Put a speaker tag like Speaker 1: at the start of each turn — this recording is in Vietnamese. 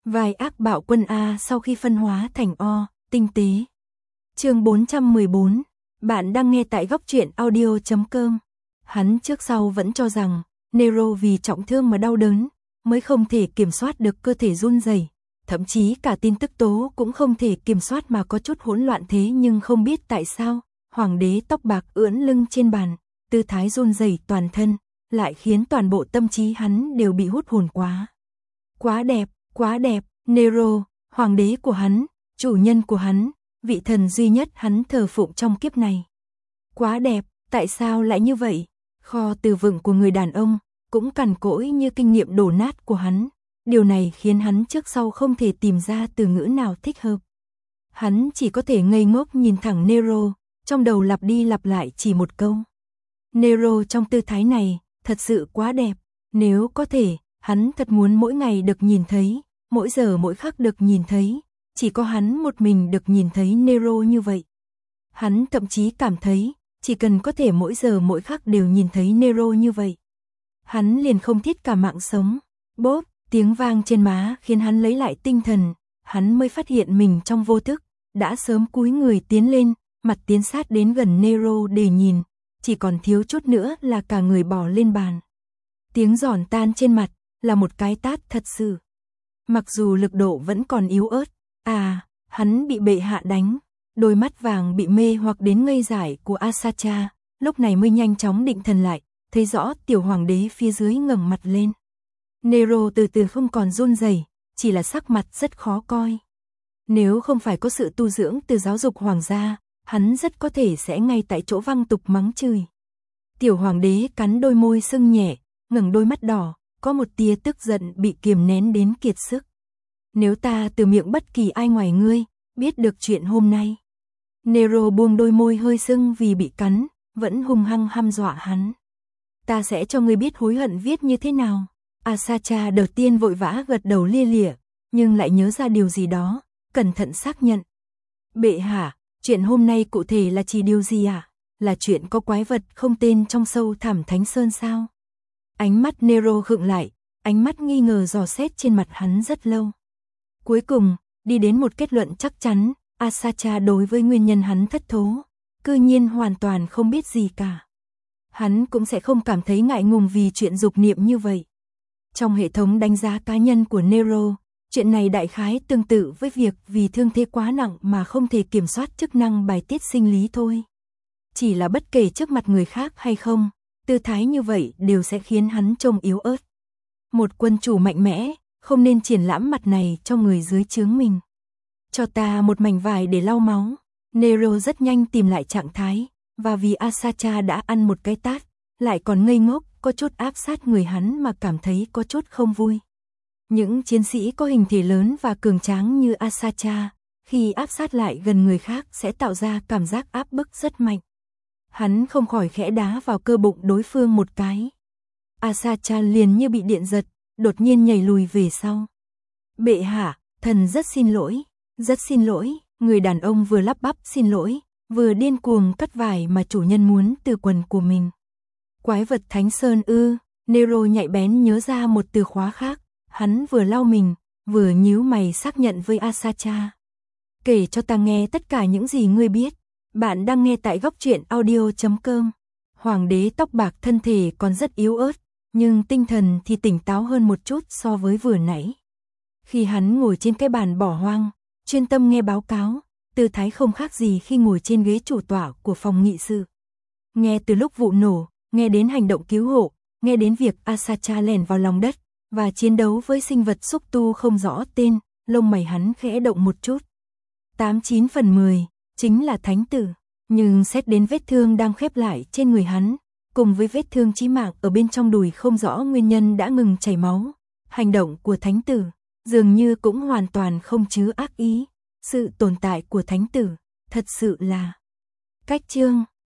Speaker 1: Vai ác bạo quân A sau khi phân hóa thành O, tinh tế. Chương 414, bạn đang nghe tại góc truyện audio.com. Hắn trước sau vẫn cho rằng, Nero vì trọng thương mà đau đớn, mới không thể kiểm soát được cơ thể run rẩy, thậm chí cả tin tức tố cũng không thể kiểm soát mà có chút hỗn loạn thế nhưng không biết tại sao, hoàng đế tóc bạc ưỡn lưng trên bàn, tư thái run rẩy toàn thân, lại khiến toàn bộ tâm trí hắn đều bị hút hồn quá. Quá đẹp, Nero, hoàng đế của hắn, chủ nhân của hắn, vị thần duy nhất hắn thờ phụng trong kiếp này. Quá đẹp, tại sao lại như vậy? Kho từ vựng của người đàn ông, cũng cằn cỗi như kinh nghiệm đổ nát của hắn. Điều này khiến hắn trước sau không thể tìm ra từ ngữ nào thích hợp. Hắn chỉ có thể ngây ngốc nhìn thẳng Nero, trong đầu lặp đi lặp lại chỉ một câu. Nero trong tư thái này, thật sự quá đẹp. Nếu có thể, hắn thật muốn mỗi ngày được nhìn thấy, mỗi giờ mỗi khắc được nhìn thấy. Chỉ có hắn một mình được nhìn thấy Nero như vậy. Hắn thậm chí cảm thấy, chỉ cần có thể mỗi giờ mỗi khắc đều nhìn thấy Nero như vậy. Hắn liền không thiết cả mạng sống. Bốp, tiếng vang trên má khiến hắn lấy lại tinh thần. Hắn mới phát hiện mình trong vô thức, đã sớm cúi người tiến lên, mặt tiến sát đến gần Nero để nhìn. Chỉ còn thiếu chút nữa là cả người bò lên bàn. Tiếng giòn tan trên mặt, là một cái tát thật sự. Mặc dù lực độ vẫn còn yếu ớt, hắn bị bệ hạ đánh, đôi mắt vàng bị mê hoặc đến ngây dại của Asacha, lúc này mới nhanh chóng định thần lại, thấy rõ tiểu hoàng đế phía dưới ngẩng mặt lên. Nero từ từ không còn run rẩy, chỉ là sắc mặt rất khó coi. Nếu không phải có sự tu dưỡng từ giáo dục hoàng gia, hắn rất có thể sẽ ngay tại chỗ văng tục mắng chửi. Tiểu hoàng đế cắn đôi môi sưng nhẹ, ngẩng đôi mắt đỏ, có một tia tức giận bị kiềm nén đến kiệt sức. Nếu ta từ miệng bất kỳ ai ngoài ngươi, biết được chuyện hôm nay. Nero buông đôi môi hơi sưng vì bị cắn, vẫn hung hăng hăm dọa hắn. Ta sẽ cho ngươi biết hối hận viết như thế nào. Asacha đầu tiên vội vã gật đầu lia lịa, nhưng lại nhớ ra điều gì đó, cẩn thận xác nhận. Bệ hạ, chuyện hôm nay cụ thể là chỉ điều gì ạ? Là chuyện có quái vật không tên trong sâu thẳm Thánh Sơn sao? Ánh mắt Nero khựng lại, ánh mắt nghi ngờ dò xét trên mặt hắn rất lâu. Cuối cùng, đi đến một kết luận chắc chắn, Asacha đối với nguyên nhân hắn thất thố, cư nhiên hoàn toàn không biết gì cả. Hắn cũng sẽ không cảm thấy ngại ngùng vì chuyện dục niệm như vậy. Trong hệ thống đánh giá cá nhân của Nero, chuyện này đại khái tương tự với việc vì thương thế quá nặng mà không thể kiểm soát chức năng bài tiết sinh lý thôi. Chỉ là bất kể trước mặt người khác hay không, tư thái như vậy đều sẽ khiến hắn trông yếu ớt. Một quân chủ mạnh mẽ, không nên triển lãm mặt này cho người dưới trướng mình. Cho ta một mảnh vải để lau máu. Nero rất nhanh tìm lại trạng thái, và vì Asacha đã ăn một cái tát, lại còn ngây ngốc, có chút áp sát người hắn mà cảm thấy có chút không vui. Những chiến sĩ có hình thể lớn và cường tráng như Asacha, khi áp sát lại gần người khác sẽ tạo ra cảm giác áp bức rất mạnh. Hắn không khỏi khẽ đá vào cơ bụng đối phương một cái. Asacha liền như bị điện giật, đột nhiên nhảy lùi về sau. Bệ hạ, thần rất xin lỗi, người đàn ông vừa lắp bắp xin lỗi, vừa điên cuồng cắt vải mà chủ nhân muốn từ quần của mình. Quái vật Thánh Sơn ư? Nero nhạy bén nhớ ra một từ khóa khác, hắn vừa lau mình, vừa nhíu mày xác nhận với Asacha. Kể cho ta nghe tất cả những gì ngươi biết. Bạn đang nghe tại góc truyện audio.com. Hoàng đế tóc bạc thân thể còn rất yếu ớt, nhưng tinh thần thì tỉnh táo hơn một chút so với vừa nãy. Khi hắn ngồi trên cái bàn bỏ hoang, chuyên tâm nghe báo cáo, tư thái không khác gì khi ngồi trên ghế chủ tọa của phòng nghị sự. Nghe từ lúc vụ nổ, nghe đến hành động cứu hộ, nghe đến việc Asacha lẻn vào lòng đất, và chiến đấu với sinh vật xúc tu không rõ tên, lông mày hắn khẽ động một chút. 89 phần 10, chính là thánh tử. Nhưng xét đến vết thương đang khép lại trên người hắn, cùng với vết thương chí mạng ở bên trong đùi không rõ nguyên nhân đã ngừng chảy máu, hành động của thánh tử dường như cũng hoàn toàn không chứa ác ý. Sự tồn tại của thánh tử thật sự là cách chương.